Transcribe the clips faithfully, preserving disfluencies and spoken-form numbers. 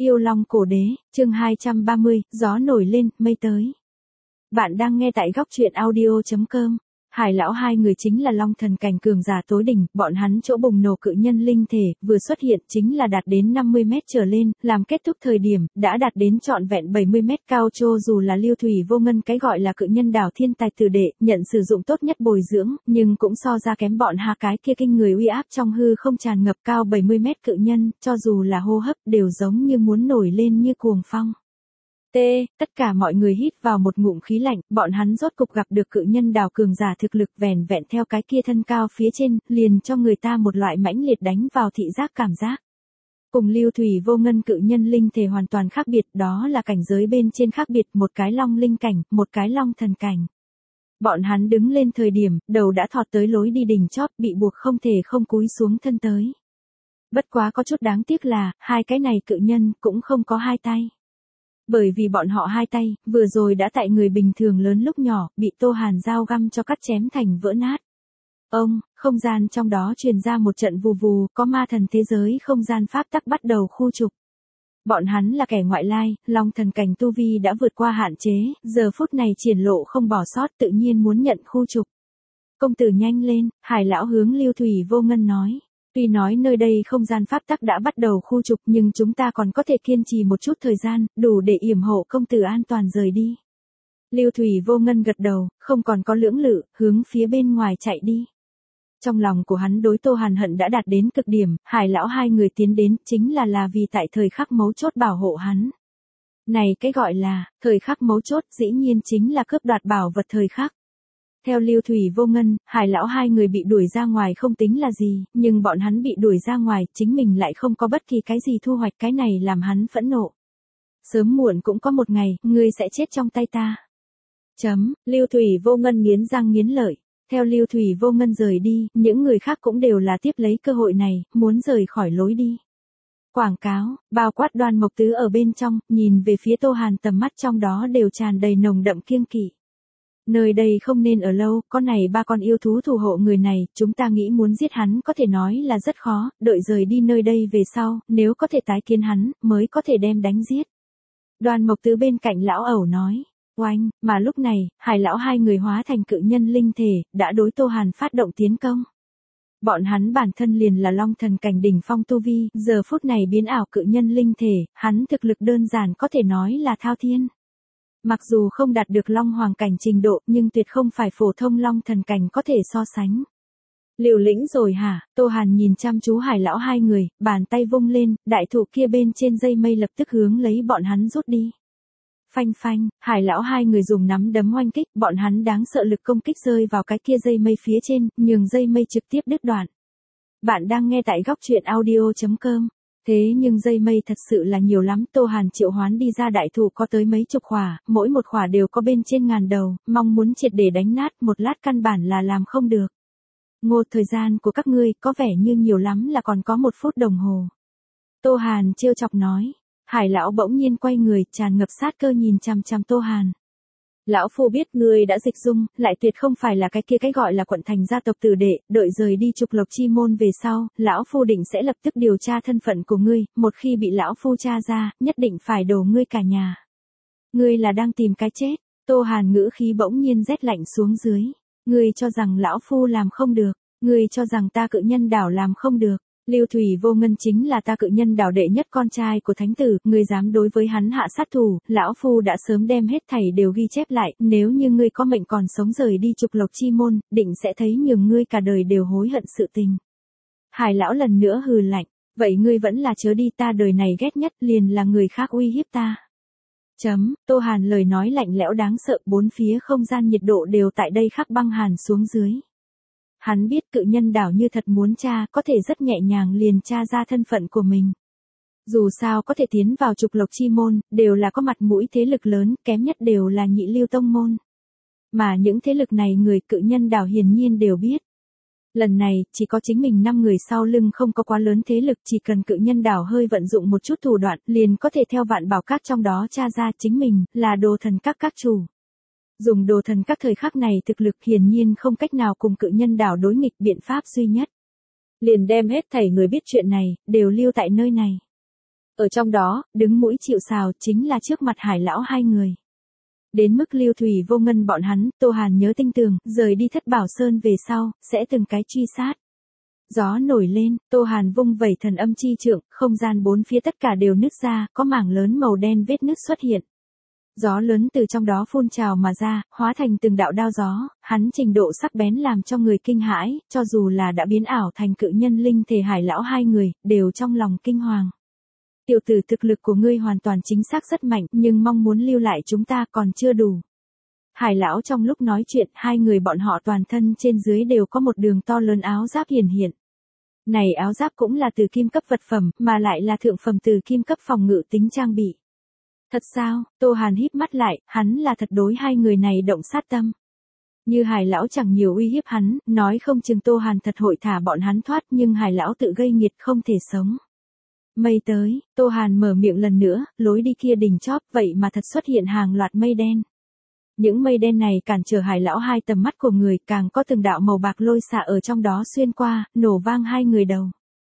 Yêu Long Cổ Đế, chương hai trăm ba mươi, gió nổi lên, mây tới. Bạn đang nghe tại góc truyện audio chấm com. Hải lão hai người chính là Long Thần cảnh cường giả tối đỉnh, bọn hắn chỗ bùng nổ cự nhân linh thể, vừa xuất hiện chính là đạt đến năm mươi mét trở lên, làm kết thúc thời điểm, đã đạt đến trọn vẹn bảy mươi mét cao. Cho dù là Lưu Thủy Vô Ngân cái gọi là cự nhân đảo thiên tài tử đệ, nhận sử dụng tốt nhất bồi dưỡng, nhưng cũng so ra kém bọn hà cái kia kinh người uy áp trong hư không tràn ngập cao bảy mươi mét cự nhân, cho dù là hô hấp đều giống như muốn nổi lên như cuồng phong. T, tất cả mọi người hít vào một ngụm khí lạnh, bọn hắn rốt cục gặp được cự nhân đào cường giả thực lực vẻn vẹn theo cái kia thân cao phía trên, liền cho người ta một loại mãnh liệt đánh vào thị giác cảm giác. Cùng Lưu Thủy Vô Ngân cự nhân linh thể hoàn toàn khác biệt, đó là cảnh giới bên trên khác biệt, một cái long linh cảnh, một cái long thần cảnh. Bọn hắn đứng lên thời điểm, đầu đã thọt tới lối đi đỉnh chót, bị buộc không thể không cúi xuống thân tới. Bất quá có chút đáng tiếc là, hai cái này cự nhân cũng không có hai tay. Bởi vì bọn họ hai tay, vừa rồi đã tại người bình thường lớn lúc nhỏ, bị Tô Hàn dao găm cho cắt chém thành vỡ nát. Ông, không gian trong đó truyền ra một trận vù vù, có ma thần thế giới không gian pháp tắc bắt đầu khu trục. Bọn hắn là kẻ ngoại lai, Long Thần cảnh tu vi đã vượt qua hạn chế, giờ phút này triển lộ không bỏ sót, tự nhiên muốn nhận khu trục. Công tử nhanh lên, Hải lão hướng Lưu Thủy Vô Ngân nói. Tuy nói nơi đây không gian pháp tắc đã bắt đầu khu trục nhưng chúng ta còn có thể kiên trì một chút thời gian, đủ để yểm hộ công tử an toàn rời đi. Lưu Thủy Vô Ngân gật đầu, không còn có lưỡng lự, hướng phía bên ngoài chạy đi. Trong lòng của hắn đối Tô Hàn hận đã đạt đến cực điểm, Hải lão hai người tiến đến chính là là vì tại thời khắc mấu chốt bảo hộ hắn. Này cái gọi là, thời khắc mấu chốt dĩ nhiên chính là cướp đoạt bảo vật thời khắc. Theo Lưu Thủy Vô Ngân, Hải lão hai người bị đuổi ra ngoài không tính là gì, nhưng bọn hắn bị đuổi ra ngoài, chính mình lại không có bất kỳ cái gì thu hoạch, cái này làm hắn phẫn nộ. Sớm muộn cũng có một ngày, ngươi sẽ chết trong tay ta. Chấm, Lưu Thủy Vô Ngân nghiến răng nghiến lợi. Theo Lưu Thủy Vô Ngân rời đi, những người khác cũng đều là tiếp lấy cơ hội này, muốn rời khỏi lối đi. Quảng cáo, bao quát Đoan Mộc Tứ ở bên trong, nhìn về phía Tô Hàn tầm mắt trong đó đều tràn đầy nồng đậm kiêng kỵ. Nơi đây không nên ở lâu, con này ba con yêu thú thủ hộ người này, chúng ta nghĩ muốn giết hắn có thể nói là rất khó, đợi rời đi nơi đây về sau, nếu có thể tái kiến hắn, mới có thể đem đánh giết. Đoan Mộc Tứ bên cạnh lão ẩu nói, oanh, mà lúc này, Hải lão hai người hóa thành cự nhân linh thể, đã đối Tô Hàn phát động tiến công. Bọn hắn bản thân liền là Long Thần cảnh đỉnh phong tu vi, giờ phút này biến ảo cự nhân linh thể, hắn thực lực đơn giản có thể nói là thao thiên. Mặc dù không đạt được Long Hoàng cảnh trình độ, nhưng tuyệt không phải phổ thông Long Thần cảnh có thể so sánh. Liều lĩnh rồi hả? Tô Hàn nhìn chăm chú Hải lão hai người, bàn tay vung lên, đại thụ kia bên trên dây mây lập tức hướng lấy bọn hắn rút đi. Phanh phanh, Hải lão hai người dùng nắm đấm oanh kích, bọn hắn đáng sợ lực công kích rơi vào cái kia dây mây phía trên, nhường dây mây trực tiếp đứt đoạn. Bạn đang nghe tại góc truyện audio chấm com. Thế nhưng dây mây thật sự là nhiều lắm, Tô Hàn triệu hoán đi ra đại thụ có tới mấy chục khỏa, mỗi một khỏa đều có bên trên ngàn đầu, mong muốn triệt để đánh nát một lát căn bản là làm không được. Ngô, thời gian của các ngươi có vẻ như nhiều lắm là còn có một phút đồng hồ. Tô Hàn trêu chọc nói. Hải lão bỗng nhiên quay người, tràn ngập sát cơ nhìn chằm chằm Tô Hàn. Lão phu biết ngươi đã dịch dung, lại tuyệt không phải là cái kia cái gọi là quận thành gia tộc tử đệ, đợi rời đi trục lộc chi môn về sau, lão phu định sẽ lập tức điều tra thân phận của ngươi, một khi bị lão phu tra ra, nhất định phải đổ ngươi cả nhà. Ngươi là đang tìm cái chết. Tô Hàn ngữ khí bỗng nhiên rét lạnh xuống dưới. Ngươi cho rằng lão phu làm không được, ngươi cho rằng ta cự nhân đảo làm không được. Lưu Thủy Vô Ngân chính là ta cự nhân đảo đệ nhất con trai của thánh tử, ngươi dám đối với hắn hạ sát thủ, lão phu đã sớm đem hết thảy đều ghi chép lại, nếu như ngươi có mệnh còn sống rời đi trục lộc chi môn, định sẽ thấy nhường ngươi cả đời đều hối hận sự tình. Hải lão lần nữa hừ lạnh, vậy ngươi vẫn là chớ đi, ta đời này ghét nhất liền là người khác uy hiếp ta. Chấm, Tô Hàn lời nói lạnh lẽo đáng sợ, bốn phía không gian nhiệt độ đều tại đây khắc băng hàn xuống dưới. Hắn biết cự nhân đảo như thật muốn tra, có thể rất nhẹ nhàng liền tra ra thân phận của mình. Dù sao có thể tiến vào trục lộc chi môn, đều là có mặt mũi thế lực lớn, kém nhất đều là nhị lưu tông môn. Mà những thế lực này người cự nhân đảo hiển nhiên đều biết. Lần này, chỉ có chính mình năm người sau lưng không có quá lớn thế lực, chỉ cần cự nhân đảo hơi vận dụng một chút thủ đoạn, liền có thể theo vạn bảo các trong đó tra ra chính mình, là đồ thần các các chủ. Dùng đồ thần các thời khắc này thực lực hiển nhiên không cách nào cùng cự nhân đảo đối nghịch, biện pháp duy nhất. Liền đem hết thảy người biết chuyện này, đều lưu tại nơi này. Ở trong đó, đứng mũi chịu sào chính là trước mặt Hải lão hai người. Đến mức Lưu Thủy Vô Ngân bọn hắn, Tô Hàn nhớ tinh tường, rời đi Thất Bảo Sơn về sau, sẽ từng cái truy sát. Gió nổi lên, Tô Hàn vung vẩy thần âm chi trượng, không gian bốn phía tất cả đều nứt ra, có mảng lớn màu đen vết nứt xuất hiện. Gió lớn từ trong đó phun trào mà ra, hóa thành từng đạo đao gió, hắn trình độ sắc bén làm cho người kinh hãi, cho dù là đã biến ảo thành cự nhân linh thể Hải lão hai người, đều trong lòng kinh hoàng. Tiểu tử, thực lực của ngươi hoàn toàn chính xác rất mạnh, nhưng mong muốn lưu lại chúng ta còn chưa đủ. Hải lão trong lúc nói chuyện, hai người bọn họ toàn thân trên dưới đều có một đường to lớn áo giáp hiển hiện. Này áo giáp cũng là từ kim cấp vật phẩm, mà lại là thượng phẩm từ kim cấp phòng ngự tính trang bị. Thật sao? Tô Hàn híp mắt lại, hắn là thật đối hai người này động sát tâm. Như Hải lão chẳng nhiều uy hiếp hắn, nói không chừng Tô Hàn thật hội thả bọn hắn thoát, nhưng Hải lão tự gây nghiệt không thể sống. Mây tới, Tô Hàn mở miệng lần nữa, lối đi kia đỉnh chóp, vậy mà thật xuất hiện hàng loạt mây đen. Những mây đen này cản trở Hải lão hai tầm mắt của người, càng có từng đạo màu bạc lôi xạ ở trong đó xuyên qua, nổ vang hai người đầu.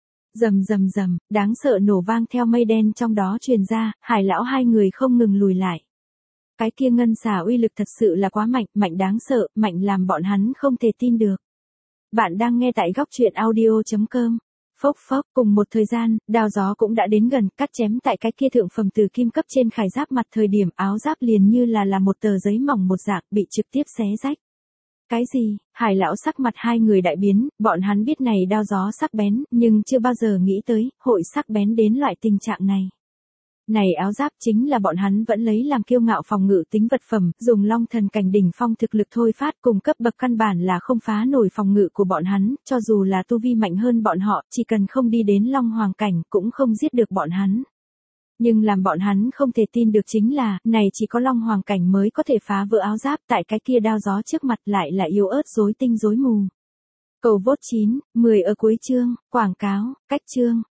Rầm rầm rầm, đáng sợ nổ vang theo mây đen trong đó truyền ra, Hải lão hai người không ngừng lùi lại. Cái kia ngân xà uy lực thật sự là quá mạnh, mạnh đáng sợ, mạnh làm bọn hắn không thể tin được. Bạn đang nghe tại góc truyện audio chấm com. Phốc phốc, cùng một thời gian, đao gió cũng đã đến gần, cắt chém tại cái kia thượng phẩm từ kim cấp trên khải giáp mặt, thời điểm áo giáp liền như là là một tờ giấy mỏng một dạng, bị trực tiếp xé rách. Cái gì? Hải lão sắc mặt hai người đại biến, bọn hắn biết này đao gió sắc bén, nhưng chưa bao giờ nghĩ tới, hội sắc bén đến loại tình trạng này. Này áo giáp chính là bọn hắn vẫn lấy làm kiêu ngạo phòng ngự tính vật phẩm, dùng long thần cảnh đỉnh phong thực lực thôi phát, cùng cấp bậc căn bản là không phá nổi phòng ngự của bọn hắn, cho dù là tu vi mạnh hơn bọn họ, chỉ cần không đi đến long hoàng cảnh, cũng không giết được bọn hắn. Nhưng làm bọn hắn không thể tin được chính là, này chỉ có long hoàng cảnh mới có thể phá vỡ áo giáp, tại cái kia đao gió trước mặt lại là yếu ớt rối tinh rối mù. Cầu vote chín, mười ở cuối chương, quảng cáo, cách chương.